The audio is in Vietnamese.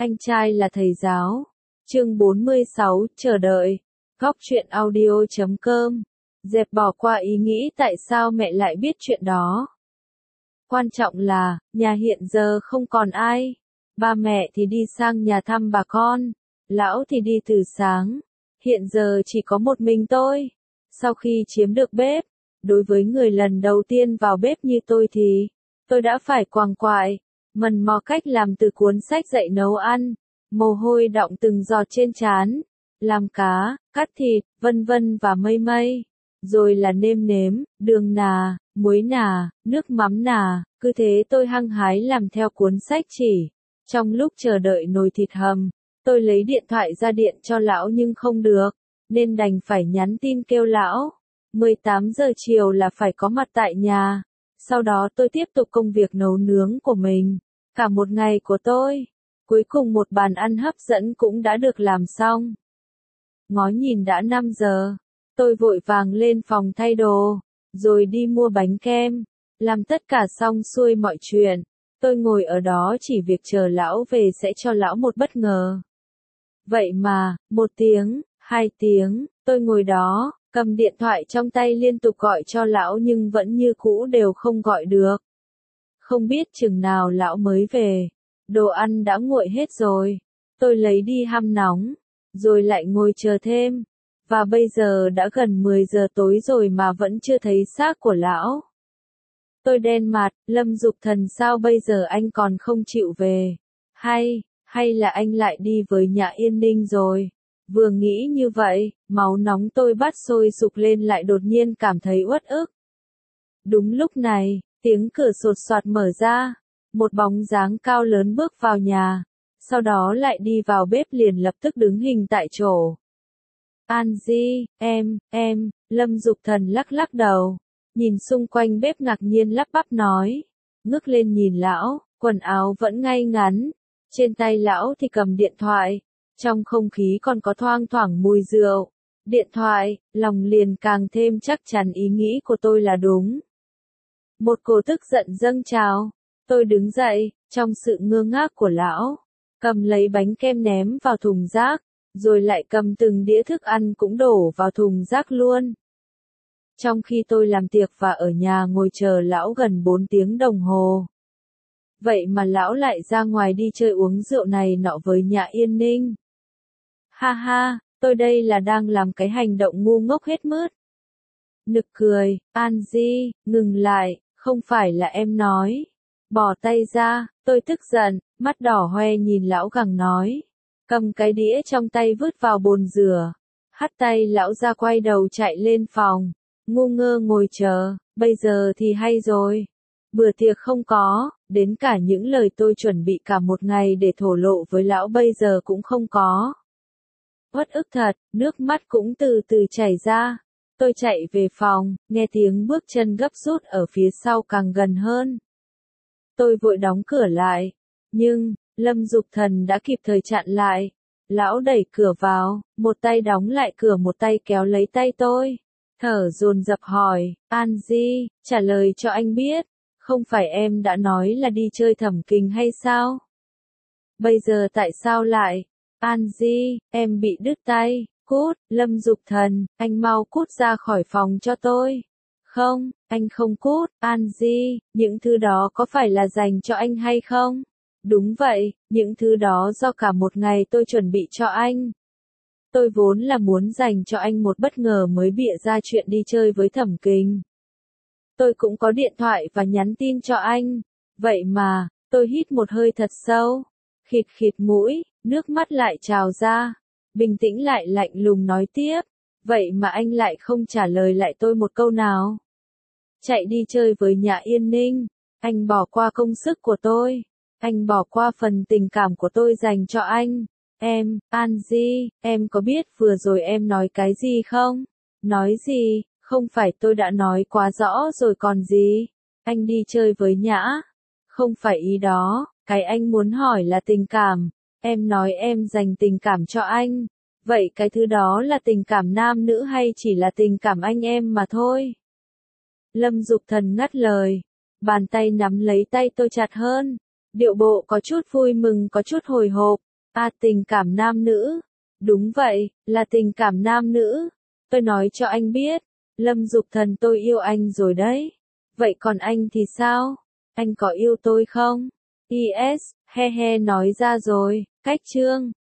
Anh trai là thầy giáo. Chương 46, chờ đợi. Góc truyện audio.com. Dẹp bỏ qua ý nghĩ tại sao mẹ lại biết chuyện đó. Quan trọng là, nhà hiện giờ không còn ai. Ba mẹ thì đi sang nhà thăm bà con. Lão thì đi từ sáng. Hiện giờ chỉ có một mình tôi. Sau khi chiếm được bếp, đối với người lần đầu tiên vào bếp như tôi thì, tôi đã phải quàng quại, mần mò cách làm từ cuốn sách dạy nấu ăn, mồ hôi đọng từng giọt trên trán, làm cá, cắt thịt, vân vân và mây mây. Rồi là nêm nếm, đường nà, muối nà, nước mắm nà, cứ thế tôi hăng hái làm theo cuốn sách chỉ. Trong lúc chờ đợi nồi thịt hầm, tôi lấy điện thoại ra điện cho lão nhưng không được, nên đành phải nhắn tin kêu lão. 18 giờ chiều là phải có mặt tại nhà. Sau đó tôi tiếp tục công việc nấu nướng của mình. Cả một ngày của tôi. Cuối cùng một bàn ăn hấp dẫn cũng đã được làm xong. Ngó nhìn đã 5 giờ. Tôi vội vàng lên phòng thay đồ. Rồi đi mua bánh kem. Làm tất cả xong xuôi mọi chuyện. Tôi ngồi ở đó chỉ việc chờ lão về sẽ cho lão một bất ngờ. Vậy mà, 1 tiếng, 2 tiếng, tôi ngồi đó. Cầm điện thoại trong tay liên tục gọi cho lão nhưng vẫn như cũ đều không gọi được. Không biết chừng nào lão mới về. Đồ ăn đã nguội hết rồi. Tôi lấy đi hâm nóng. Rồi lại ngồi chờ thêm. Và bây giờ đã gần 10 giờ tối rồi mà vẫn chưa thấy xác của lão. Tôi đen mặt, Lâm Dục Thần sao bây giờ anh còn không chịu về? Hay là anh lại đi với Nhã Yên Ninh rồi? Vừa nghĩ như vậy, máu nóng tôi bắt sôi sục lên lại đột nhiên cảm thấy uất ức. Đúng lúc này, tiếng cửa sột soạt mở ra, một bóng dáng cao lớn bước vào nhà, sau đó lại đi vào bếp liền lập tức đứng hình tại chỗ. An Di, em, Lâm Dục Thần lắc lắc đầu, nhìn xung quanh bếp ngạc nhiên lắp bắp nói, ngước lên nhìn lão, quần áo vẫn ngay ngắn, trên tay lão thì cầm điện thoại. Trong không khí còn có thoang thoảng mùi rượu. Điện thoại, lòng liền càng thêm chắc chắn ý nghĩ của tôi là đúng. Một cỗ tức giận dâng trào. Tôi đứng dậy, trong sự ngơ ngác của lão. Cầm lấy bánh kem ném vào thùng rác. Rồi lại cầm từng đĩa thức ăn cũng đổ vào thùng rác luôn. Trong khi tôi làm tiệc và ở nhà ngồi chờ lão gần 4 tiếng đồng hồ. Vậy mà lão lại ra ngoài đi chơi uống rượu này nọ với Nhã Yên Ninh. Ha ha, tôi đây là đang làm cái hành động ngu ngốc hết mướt. Nực cười, An Di, ngừng lại, không phải là em nói. Bỏ tay ra, tôi tức giận, mắt đỏ hoe nhìn lão gằn nói. Cầm cái đĩa trong tay vứt vào bồn rửa. Hắt tay lão ra quay đầu chạy lên phòng. Ngu ngơ ngồi chờ, bây giờ thì hay rồi. Bữa tiệc không có, đến cả những lời tôi chuẩn bị cả một ngày để thổ lộ với lão bây giờ cũng không có. Uất ức thật, nước mắt cũng từ từ chảy ra. Tôi chạy về phòng, nghe tiếng bước chân gấp rút ở phía sau càng gần hơn. Tôi vội đóng cửa lại. Nhưng, Lâm Dục Thần đã kịp thời chặn lại. Lão đẩy cửa vào, một tay đóng lại cửa một tay kéo lấy tay tôi. Thở dồn dập hỏi, An Di, trả lời cho anh biết. Không phải em đã nói là đi chơi thẩm kình hay sao? Bây giờ tại sao lại? An Di, em bị đứt tay, cút, Lâm Dục Thần, anh mau cút ra khỏi phòng cho tôi. Không, anh không cút, An Di, những thứ đó có phải là dành cho anh hay không? Đúng vậy, những thứ đó do cả một ngày tôi chuẩn bị cho anh. Tôi vốn là muốn dành cho anh một bất ngờ mới bịa ra chuyện đi chơi với thẩm kình. Tôi cũng có điện thoại và nhắn tin cho anh. Vậy mà, tôi hít một hơi thật sâu. Khịt khịt mũi, nước mắt lại trào ra. Bình tĩnh lại lạnh lùng nói tiếp. Vậy mà anh lại không trả lời lại tôi một câu nào. Chạy đi chơi với Nhã Yên Ninh. Anh bỏ qua công sức của tôi. Anh bỏ qua phần tình cảm của tôi dành cho anh. Em, An Di, em có biết vừa rồi em nói cái gì không? Nói gì? Không phải tôi đã nói quá rõ rồi còn gì? Anh đi chơi với Nhã. Không phải ý đó, cái anh muốn hỏi là tình cảm. Em nói em dành tình cảm cho anh. Vậy cái thứ đó là tình cảm nam nữ hay chỉ là tình cảm anh em mà thôi? Lâm Dục Thần ngắt lời. Bàn tay nắm lấy tay tôi chặt hơn. Điệu bộ có chút vui mừng có chút hồi hộp. À, tình cảm nam nữ. Đúng vậy, là tình cảm nam nữ. Tôi nói cho anh biết, Lâm Dục Thần, tôi yêu anh rồi đấy. Vậy còn anh thì sao? Anh có yêu tôi không? Is, he he, nói ra rồi, cách chương.